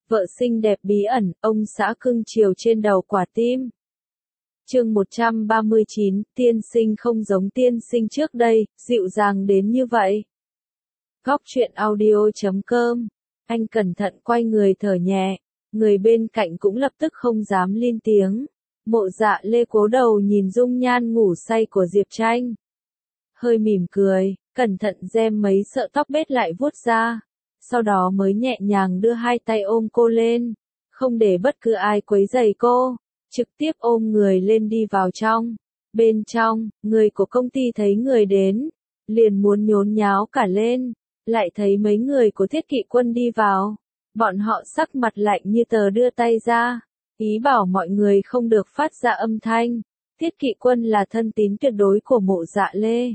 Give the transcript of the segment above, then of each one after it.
vợ xinh đẹp bí ẩn, ông xã cưng chiều trên đầu quả tim. Chương 139, tiên sinh không giống tiên sinh trước đây, dịu dàng đến như vậy. Góc truyện audio.com. Anh cẩn thận quay người thở nhẹ, người bên cạnh cũng lập tức không dám lên tiếng. Mộ Dạ Lê cố đầu nhìn dung nhan ngủ say của Diệp Tranh. Hơi mỉm cười, cẩn thận gem mấy sợi tóc bết lại vuốt ra. Sau đó mới nhẹ nhàng đưa hai tay ôm cô lên, không để bất cứ ai quấy rầy cô, trực tiếp ôm người lên đi vào trong. Bên trong, người của công ty thấy người đến, liền muốn nhốn nháo cả lên, lại thấy mấy người của Thiết Kỵ Quân đi vào. Bọn họ sắc mặt lạnh như tờ đưa tay ra, ý bảo mọi người không được phát ra âm thanh. Thiết Kỵ Quân là thân tín tuyệt đối của Mộ Dạ Lê.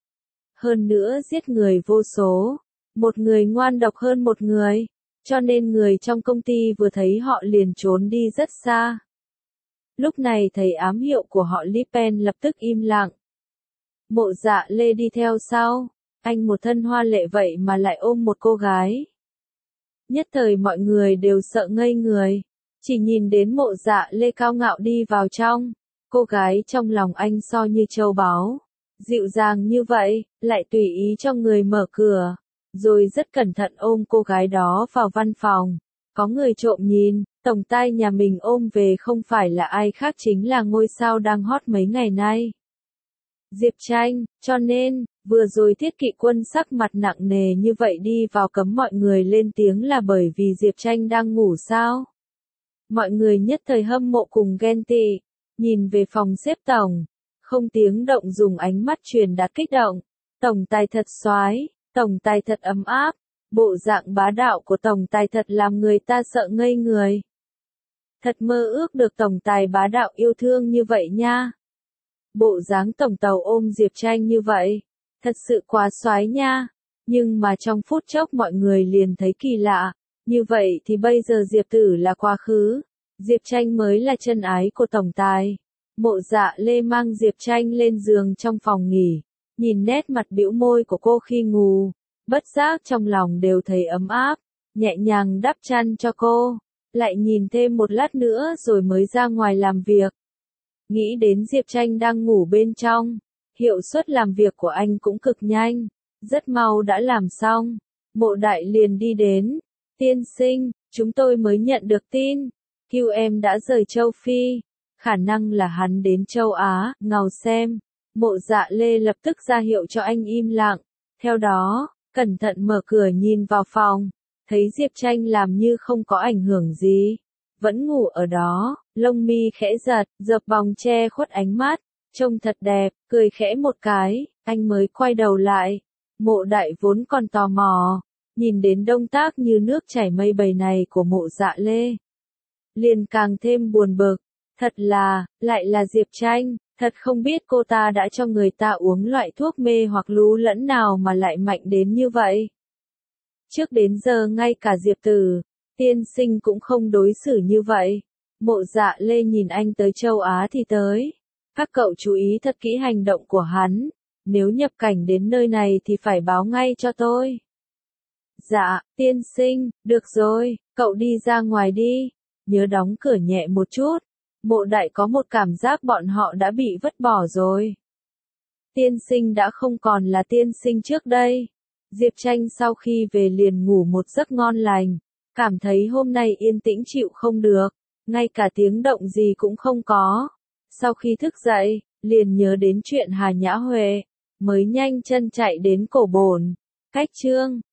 Hơn nữa giết người vô số, một người ngoan độc hơn một người, cho nên người trong công ty vừa thấy họ liền trốn đi rất xa. Lúc này thấy ám hiệu của họ Lipen lập tức im lặng. Mộ Dạ Lê đi theo sau, anh một thân hoa lệ vậy mà lại ôm một cô gái. Nhất thời mọi người đều sợ ngây người, chỉ nhìn đến Mộ Dạ Lê cao ngạo đi vào trong, cô gái trong lòng anh so như châu báu, dịu dàng như vậy, lại tùy ý cho người mở cửa, rồi rất cẩn thận ôm cô gái đó vào văn phòng. Có người trộm nhìn, tổng tài nhà mình ôm về không phải là ai khác chính là ngôi sao đang hot mấy ngày nay, Diệp Tranh, cho nên, vừa rồi Thiết Kỵ Quân sắc mặt nặng nề như vậy đi vào cấm mọi người lên tiếng là bởi vì Diệp Tranh đang ngủ sao. Mọi người nhất thời hâm mộ cùng ghen tị, nhìn về phòng xếp tổng, không tiếng động dùng ánh mắt truyền đạt kích động. Tổng tài thật soái, tổng tài thật ấm áp, bộ dạng bá đạo của tổng tài thật làm người ta sợ ngây người. Thật mơ ước được tổng tài bá đạo yêu thương như vậy nha. Bộ dáng tổng tàu ôm Diệp Tranh như vậy, thật sự quá soái nha. Nhưng mà trong phút chốc mọi người liền thấy kỳ lạ, như vậy thì bây giờ Diệp Tử là quá khứ, Diệp Tranh mới là chân ái của tổng tài. Mộ Dạ Lê mang Diệp Tranh lên giường trong phòng nghỉ, nhìn nét mặt bĩu môi của cô khi ngủ, bất giác trong lòng đều thấy ấm áp, nhẹ nhàng đắp chăn cho cô, lại nhìn thêm một lát nữa rồi mới ra ngoài làm việc. Nghĩ đến Diệp Tranh đang ngủ bên trong, hiệu suất làm việc của anh cũng cực nhanh, rất mau đã làm xong. Mộ Đại liền đi đến, tiên sinh, chúng tôi mới nhận được tin, QM đã rời châu Phi, khả năng là hắn đến châu Á, ngào xem. Mộ Dạ Lê lập tức ra hiệu cho anh im lặng, theo đó, cẩn thận mở cửa nhìn vào phòng, thấy Diệp Tranh làm như không có ảnh hưởng gì, vẫn ngủ ở đó, lông mi khẽ giật, dập vòng che khuất ánh mắt, trông thật đẹp, cười khẽ một cái, anh mới quay đầu lại. Mộ Đại vốn còn tò mò, nhìn đến động tác như nước chảy mây bầy này của Mộ Dạ Lê, liền càng thêm buồn bực, thật là, lại là Diệp Tranh, thật không biết cô ta đã cho người ta uống loại thuốc mê hoặc lú lẫn nào mà lại mạnh đến như vậy. Trước đến giờ ngay cả Diệp Tử, tiên sinh cũng không đối xử như vậy. Mộ Dạ Lê nhìn anh tới châu Á thì tới. Các cậu chú ý thật kỹ hành động của hắn, nếu nhập cảnh đến nơi này thì phải báo ngay cho tôi. Dạ, tiên sinh, được rồi, cậu đi ra ngoài đi, nhớ đóng cửa nhẹ một chút. Mộ Đại có một cảm giác bọn họ đã bị vứt bỏ rồi. Tiên sinh đã không còn là tiên sinh trước đây. Diệp Tranh sau khi về liền ngủ một giấc ngon lành, cảm thấy hôm nay yên tĩnh chịu không được, ngay cả tiếng động gì cũng không có. Sau khi thức dậy, liền nhớ đến chuyện Hà Nhã Huệ, mới nhanh chân chạy đến cổ bồn. Cách chương